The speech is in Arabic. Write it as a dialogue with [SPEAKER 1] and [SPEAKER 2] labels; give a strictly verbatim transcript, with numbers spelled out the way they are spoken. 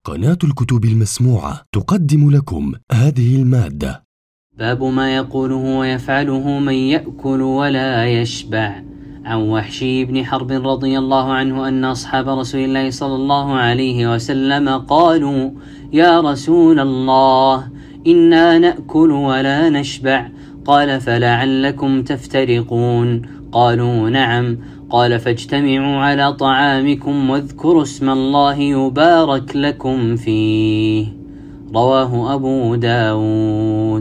[SPEAKER 1] قناة الكتب المسموعة تقدم لكم هذه المادة.
[SPEAKER 2] باب ما يقوله ويفعله من يأكل ولا يشبع. عن وحشي بن حرب رضي الله عنه أن أصحاب رسول الله صلى الله عليه وسلم قالوا: يا رسول الله، إنا نأكل ولا نشبع. قال: فلعلكم تفترقون. قالوا: نعم. قال: فاجتمعوا على طعامكم واذكروا اسم الله يبارك لكم فيه. رواه أبو داود.